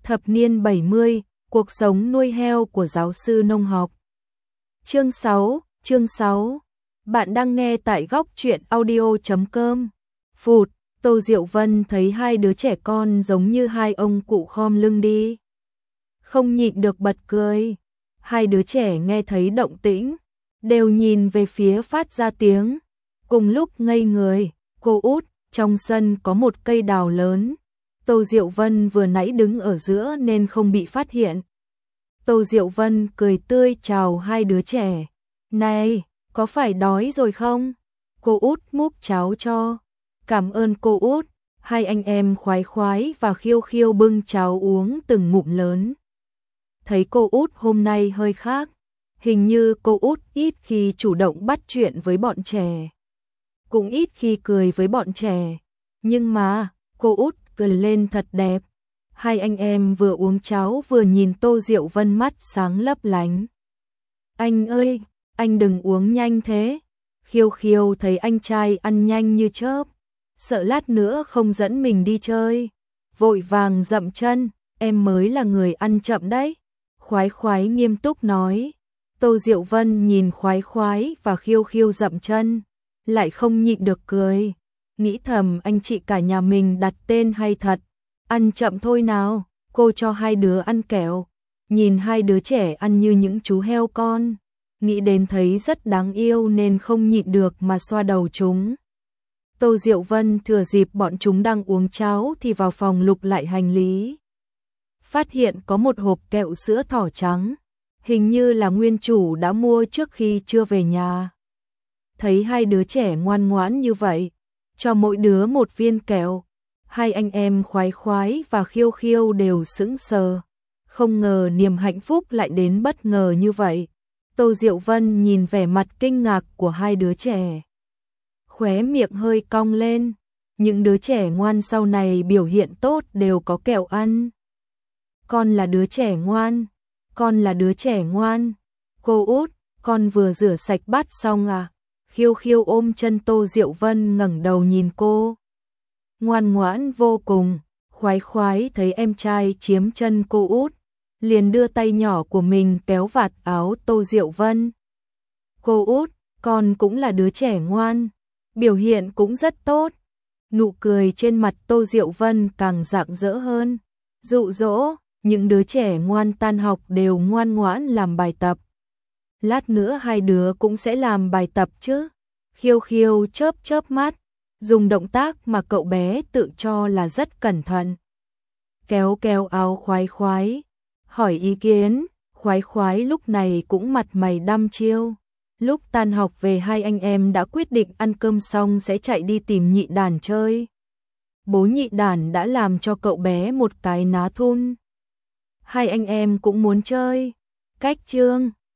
Thập niên 70, cuộc sống nuôi heo của giáo sư nông học. Chương 6. Bạn đang nghe tại góc truyện audio.com. Phụt, Tô Diệu Vân thấy hai đứa trẻ con giống như hai ông cụ khom lưng đi. Không nhịn được bật cười. Hai đứa trẻ nghe thấy động tĩnh, đều nhìn về phía phát ra tiếng. Cùng lúc ngây người, cô út, trong sân có một cây đào lớn. Tô Diệu Vân vừa nãy đứng ở giữa nên không bị phát hiện. Tô Diệu Vân cười tươi chào hai đứa trẻ. Này, có phải đói rồi không? Cô út múc cháo cho. Cảm ơn cô út. Hai anh em khoái khoái và khiêu khiêu bưng cháo uống từng ngụm lớn. Thấy cô út hôm nay hơi khác. Hình như cô út ít khi chủ động bắt chuyện với bọn trẻ. Cũng ít khi cười với bọn trẻ. Nhưng mà, cô út cười lên thật đẹp. Hai anh em vừa uống cháo vừa nhìn Tô Diệu Vân mắt sáng lấp lánh. Anh ơi, anh đừng uống nhanh thế. Khiêu khiêu thấy anh trai ăn nhanh như chớp, sợ lát nữa không dẫn mình đi chơi. Vội vàng dậm chân, em mới là người ăn chậm đấy. Khoái khoái nghiêm túc nói. Tô Diệu Vân nhìn khoái khoái và khiêu khiêu dậm chân, lại không nhịn được cười. Nghĩ thầm anh chị cả nhà mình đặt tên hay thật. Ăn chậm thôi nào, cô cho hai đứa ăn kẹo. Nhìn hai đứa trẻ ăn như những chú heo con, nghĩ đến thấy rất đáng yêu nên không nhịn được mà xoa đầu chúng. Tô Diệu Vân thừa dịp bọn chúng đang uống cháo thì vào phòng lục lại hành lý. Phát hiện có một hộp kẹo sữa thỏ trắng, hình như là nguyên chủ đã mua trước khi chưa về nhà. Thấy hai đứa trẻ ngoan ngoãn như vậy, cho mỗi đứa một viên kẹo. Hai anh em khoái khoái và khiêu khiêu đều sững sờ. Không ngờ niềm hạnh phúc lại đến bất ngờ như vậy. Tô Diệu Vân nhìn vẻ mặt kinh ngạc của hai đứa trẻ, khóe miệng hơi cong lên. Những đứa trẻ ngoan sau này biểu hiện tốt đều có kẹo ăn. Con là đứa trẻ ngoan, con là đứa trẻ ngoan. Cô út, con vừa rửa sạch bát xong à? Khiêu khiêu ôm chân Tô Diệu Vân ngẩng đầu nhìn cô. Ngoan ngoãn vô cùng. Khoái khoái thấy em trai chiếm chân cô út, liền đưa tay nhỏ của mình kéo vạt áo Tô Diệu Vân. Cô út, con cũng là đứa trẻ ngoan, biểu hiện cũng rất tốt. Nụ cười trên mặt Tô Diệu Vân càng rạng rỡ hơn, dụ dỗ. Những đứa trẻ ngoan tan học đều ngoan ngoãn làm bài tập. Lát nữa hai đứa cũng sẽ làm bài tập chứ? Khiêu khiêu chớp chớp mắt, dùng động tác mà cậu bé tự cho là rất cẩn thận. Kéo kéo áo khoái khoái, hỏi ý kiến. Khoái khoái lúc này cũng mặt mày đăm chiêu. Lúc tan học về hai anh em đã quyết định ăn cơm xong sẽ chạy đi tìm nhị đàn chơi. Bố nhị đàn đã làm cho cậu bé một cái ná thun. Hai anh em cũng muốn chơi. Cách chương